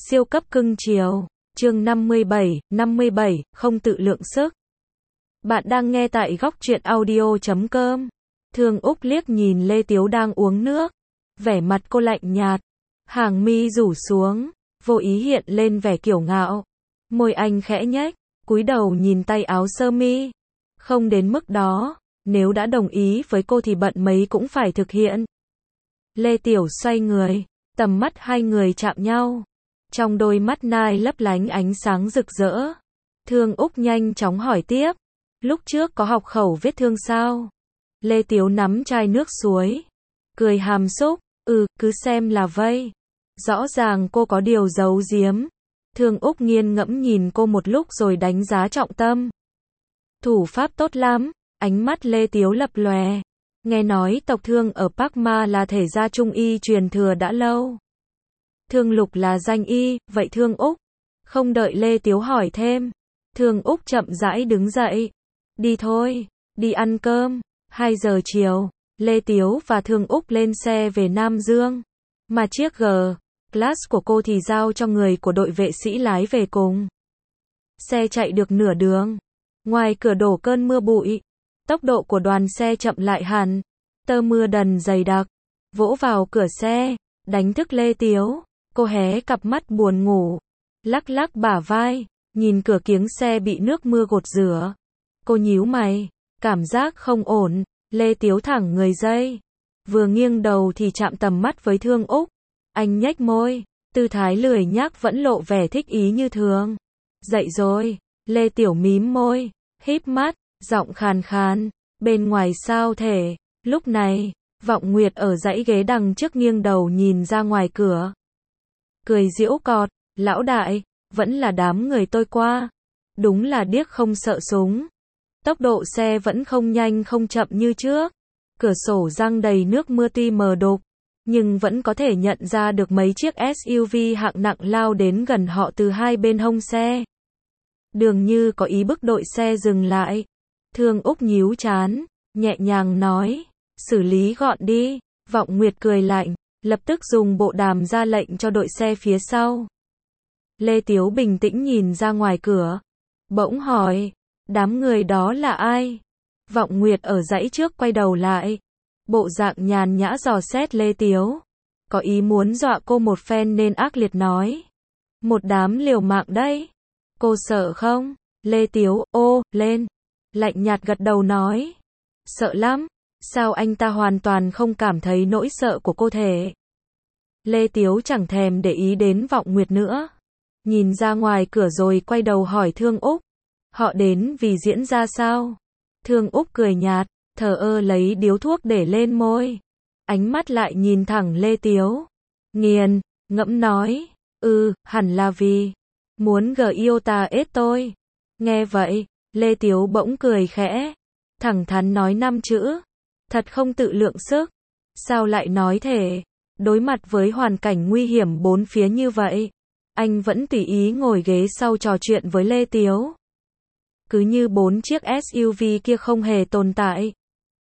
Siêu cấp cưng chiều. Chương 57, không tự lượng sức. Bạn đang nghe tại góc truyện audio.com. Thương Úc liếc nhìn Lê Tiếu đang uống nước. Vẻ mặt cô lạnh nhạt. Hàng mi rủ xuống, vô ý hiện lên vẻ kiêu ngạo. Môi anh khẽ nhếch, cúi đầu nhìn tay áo sơ mi. Không đến mức đó, nếu đã đồng ý với cô thì bận mấy cũng phải thực hiện. Lê Tiểu xoay người, tầm mắt hai người chạm nhau. Trong đôi mắt nai lấp lánh ánh sáng rực rỡ. Thương Úc nhanh chóng hỏi tiếp. Lúc trước có học khẩu vết thương sao? Lê Tiếu nắm chai nước suối. Cười hàm xúc. Cứ xem là vây. Rõ ràng cô có điều giấu giếm. Thương Úc nghiền ngẫm nhìn cô một lúc rồi đánh giá trọng tâm. Thủ pháp tốt lắm. Ánh mắt Lê Tiếu lập lòe. Nghe nói tộc Thương ở Park Ma là thể gia trung y truyền thừa đã lâu. Thương Lục là danh y, vậy Thương Úc? Không đợi Lê Tiếu hỏi thêm. Thương Úc chậm rãi đứng dậy. Đi thôi, đi ăn cơm. 2 giờ chiều, Lê Tiếu và Thương Úc lên xe về Nam Dương. Mà chiếc G-Class của cô thì giao cho người của đội vệ sĩ lái về cùng. Xe chạy được nửa đường. Ngoài cửa đổ cơn mưa bụi. Tốc độ của đoàn xe chậm lại hẳn. Tơ mưa đần dày đặc. Vỗ vào cửa xe, đánh thức Lê Tiếu. Cô hé cặp mắt buồn ngủ. Lắc lắc bả vai. Nhìn cửa kiếng xe bị nước mưa gột rửa. Cô nhíu mày. Cảm giác không ổn. Lê Tiếu thẳng người dây. Vừa nghiêng đầu thì chạm tầm mắt với Thương Úc. Anh nhếch môi. Tư thái lười nhác vẫn lộ vẻ thích ý như thường. Dậy rồi. Lê Tiểu mím môi. Híp mắt. Giọng khàn khàn. Bên ngoài sao thể. Lúc này, Vọng Nguyệt ở dãy ghế đằng trước nghiêng đầu nhìn ra ngoài cửa. Cười giễu cọt. Lão đại, vẫn là đám người tôi qua. Đúng là điếc không sợ súng. Tốc độ xe vẫn không nhanh không chậm như trước. Cửa sổ giăng đầy nước mưa tuy mờ đục, nhưng vẫn có thể nhận ra được mấy chiếc SUV hạng nặng lao đến gần họ từ hai bên hông xe. Dường như có ý bức đội xe dừng lại. Thương Úc nhíu trán, nhẹ nhàng nói, xử lý gọn đi. Vọng Nguyệt cười lạnh, lập tức dùng bộ đàm ra lệnh cho đội xe phía sau. Lê Tiếu bình tĩnh nhìn ra ngoài cửa, bỗng hỏi, đám người đó là ai? Vọng Nguyệt ở dãy trước quay đầu lại, bộ dạng nhàn nhã dò xét Lê Tiếu, có ý muốn dọa cô một phen nên ác liệt nói, một đám liều mạng đấy. Cô sợ không? Lê Tiếu lên, lạnh nhạt gật đầu nói, sợ lắm. Sao anh ta hoàn toàn không cảm thấy nỗi sợ của cô thể? Lê Tiếu chẳng thèm để ý đến Vọng Nguyệt nữa. Nhìn ra ngoài cửa rồi quay đầu hỏi Thương Úc. Họ đến vì diễn ra sao? Thương Úc cười nhạt, thờ ơ lấy điếu thuốc để lên môi. Ánh mắt lại nhìn thẳng Lê Tiếu. Nghiền, ngẫm nói. Hẳn là vì muốn yêu ta ết tôi. Nghe vậy, Lê Tiếu bỗng cười khẽ. Thẳng thắn nói 5 chữ. Thật không tự lượng sức. Sao lại nói thế? Đối mặt với hoàn cảnh nguy hiểm bốn phía như vậy, anh vẫn tùy ý ngồi ghế sau trò chuyện với Lê Tiếu. Cứ như 4 chiếc SUV kia không hề tồn tại.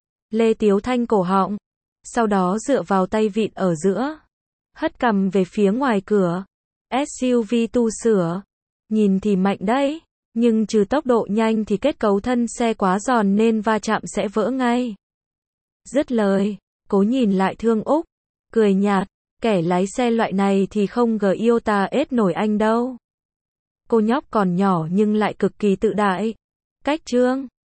Lê Tiếu thanh cổ họng, sau đó dựa vào tay vịn ở giữa, hất cằm về phía ngoài cửa. SUV tu sửa, nhìn thì mạnh đấy, nhưng trừ tốc độ nhanh thì kết cấu thân xe quá giòn nên va chạm sẽ vỡ ngay. Dứt lời, cố nhìn lại Thương Úc, cười nhạt, kẻ lái xe loại này thì không yêu ta ết nổi anh đâu. Cô nhóc còn nhỏ nhưng lại cực kỳ tự đại. Cách trương,